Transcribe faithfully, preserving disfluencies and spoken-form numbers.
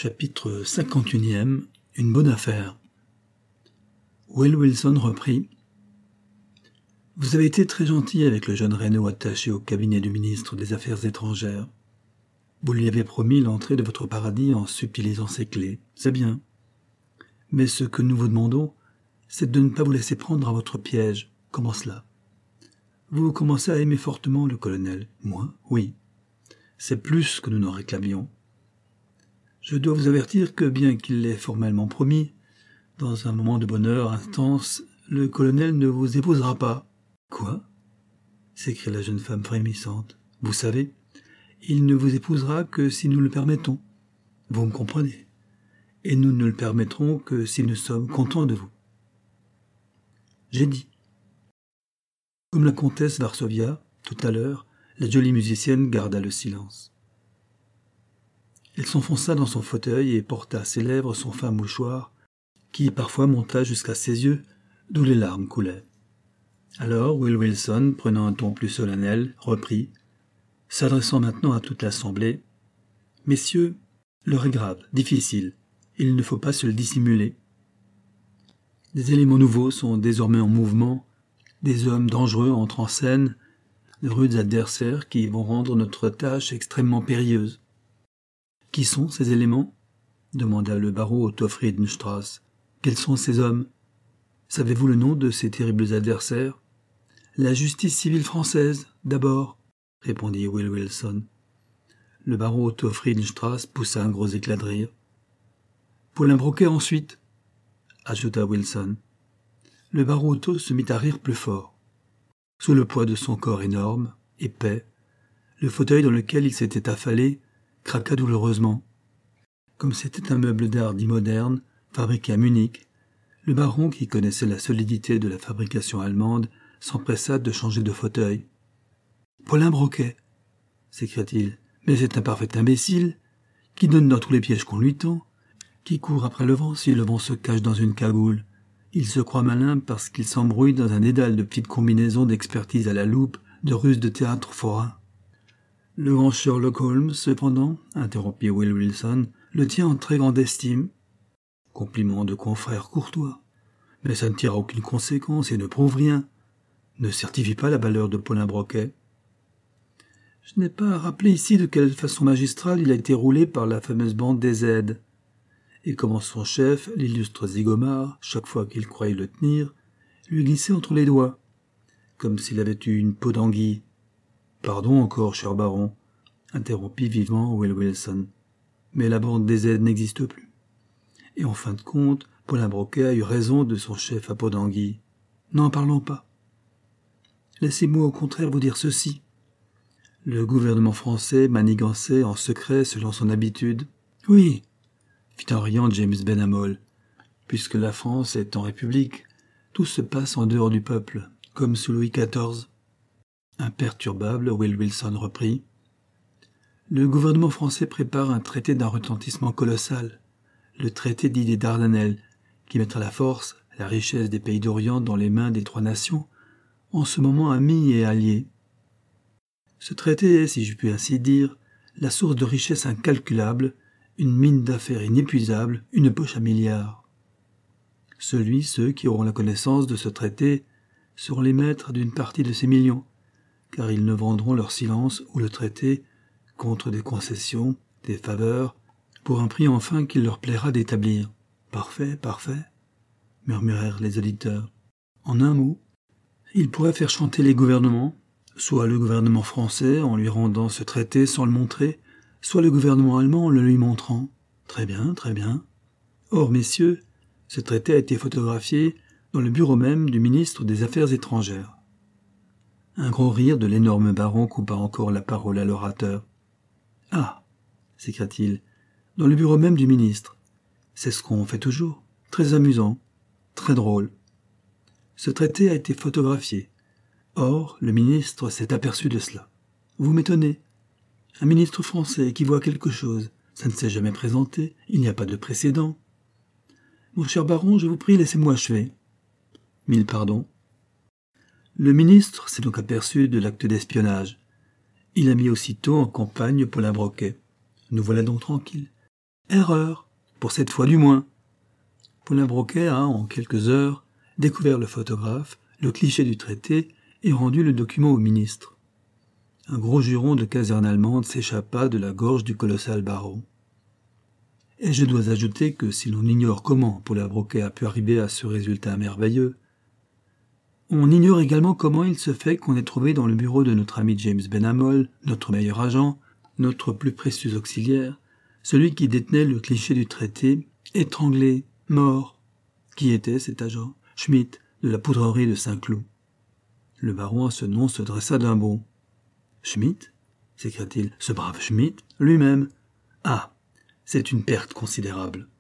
Chapitre cinquante et un. Une bonne affaire. Will Wilson reprit. « Vous avez été très gentil avec le jeune Reynaud attaché au cabinet du ministre des Affaires étrangères. Vous lui avez promis l'entrée de votre paradis en subtilisant ses clés. C'est bien. Mais ce que nous vous demandons, c'est de ne pas vous laisser prendre à votre piège. Comment cela ? Vous commencez à aimer fortement le colonel. Moi, oui. C'est plus que nous n'en réclamions. Je dois vous avertir que, bien qu'il l'ait formellement promis, dans un moment de bonheur intense, le colonel ne vous épousera pas. »« Quoi ?» s'écria la jeune femme frémissante. « Vous savez, il ne vous épousera que si nous le permettons. Vous me comprenez. Et nous ne le permettrons que si nous sommes contents de vous. » J'ai dit. Comme la comtesse Varsovia, tout à l'heure, la jolie musicienne garda le silence. Elle s'enfonça dans son fauteuil et porta à ses lèvres son fin mouchoir, qui parfois monta jusqu'à ses yeux, d'où les larmes coulaient. Alors Will Wilson, prenant un ton plus solennel, reprit, s'adressant maintenant à toute l'assemblée. « Messieurs, l'heure est grave, difficile, il ne faut pas se le dissimuler. Des éléments nouveaux sont désormais en mouvement, des hommes dangereux entrent en scène, de rudes adversaires qui vont rendre notre tâche extrêmement périlleuse. » « Qui sont ces éléments ?» demanda le baron Otto Friedenstrass. « Quels sont ces hommes ? Savez-vous le nom de ces terribles adversaires ?»« La justice civile française, d'abord, » répondit Will Wilson. Le baron Otto Friedenstrass poussa un gros éclat de rire. « Paulin Broquet ensuite, » ajouta Wilson. Le baron Otto se mit à rire plus fort. Sous le poids de son corps énorme, épais, le fauteuil dans lequel il s'était affalé craqua douloureusement. Comme c'était un meuble d'art dit moderne, fabriqué à Munich, le baron, qui connaissait la solidité de la fabrication allemande, s'empressa de changer de fauteuil. « Paulin Broquet !» s'écria-t-il. « Mais c'est un parfait imbécile, qui donne dans tous les pièges qu'on lui tend, qui court après le vent si le vent se cache dans une cagoule. Il se croit malin parce qu'il s'embrouille dans un dédale de petites combinaisons d'expertise à la loupe, de ruses de théâtre forain. » « Le grand Sherlock Holmes, cependant, interrompit Will Wilson, le tient en très grande estime. Compliment de confrère courtois. Mais ça ne tire à aucune conséquence et ne prouve rien. Ne certifie pas la valeur de Paulin Broquet. Je n'ai pas à rappeler ici de quelle façon magistrale il a été roulé par la fameuse bande des aides, et comment son chef, l'illustre Zigomar, chaque fois qu'il croyait le tenir, lui glissait entre les doigts, comme s'il avait eu une peau d'anguille. Pardon encore, cher baron, interrompit vivement Will Wilson, mais la bande des aides n'existe plus. Et en fin de compte, Paulin Broquet a eu raison de son chef à peau d'anguille. N'en parlons pas. Laissez-moi au contraire vous dire ceci. Le gouvernement français manigançait en secret selon son habitude. Oui, fit en riant James Benhamol, puisque la France est en république, tout se passe en dehors du peuple, comme sous Louis quatorze. Imperturbable, Will Wilson reprit. Le gouvernement français prépare un traité d'un retentissement colossal, le traité dit des Dardanelles, qui mettra la force, la richesse des pays d'Orient dans les mains des trois nations, en ce moment amis et alliés. Ce traité est, si je puis ainsi dire, la source de richesses incalculables, une mine d'affaires inépuisable, une poche à milliards. Celui, ceux qui auront la connaissance de ce traité, seront les maîtres d'une partie de ces millions, car ils ne vendront leur silence ou le traité contre des concessions, des faveurs, pour un prix enfin qu'il leur plaira d'établir. « Parfait, parfait », murmurèrent les auditeurs. En un mot, il pourrait faire chanter les gouvernements, soit le gouvernement français en lui rendant ce traité sans le montrer, soit le gouvernement allemand en le lui montrant. Très bien, très bien. Or, messieurs, ce traité a été photographié dans le bureau même du ministre des Affaires étrangères. Un gros rire de l'énorme baron coupa encore la parole à l'orateur. « Ah !» s'écria-t-il, « dans le bureau même du ministre. C'est ce qu'on fait toujours. Très amusant, très drôle. Ce traité a été photographié. Or, le ministre s'est aperçu de cela. Vous m'étonnez. Un ministre français qui voit quelque chose, ça ne s'est jamais présenté, il n'y a pas de précédent. Mon cher baron, je vous prie, laissez-moi achever. Mille pardons. Le ministre s'est donc aperçu de l'acte d'espionnage. Il a mis aussitôt en campagne Paulin Broquet. Nous voilà donc tranquilles. Erreur, pour cette fois du moins. Paulin Broquet a, en quelques heures, découvert le photographe, le cliché du traité et rendu le document au ministre. Un gros juron de caserne allemande s'échappa de la gorge du colossal barreau. Et je dois ajouter que si l'on ignore comment Paulin Broquet a pu arriver à ce résultat merveilleux, on ignore également comment il se fait qu'on ait trouvé dans le bureau de notre ami James Benhamol, notre meilleur agent, notre plus précieux auxiliaire, celui qui détenait le cliché du traité, étranglé, mort. Qui était cet agent? Schmitt, de la poudrerie de Saint-Cloud. Le baron à ce nom se dressa d'un bond. Schmitt? s'écria-t-il. Ce brave Schmitt, lui-même. Ah, c'est une perte considérable.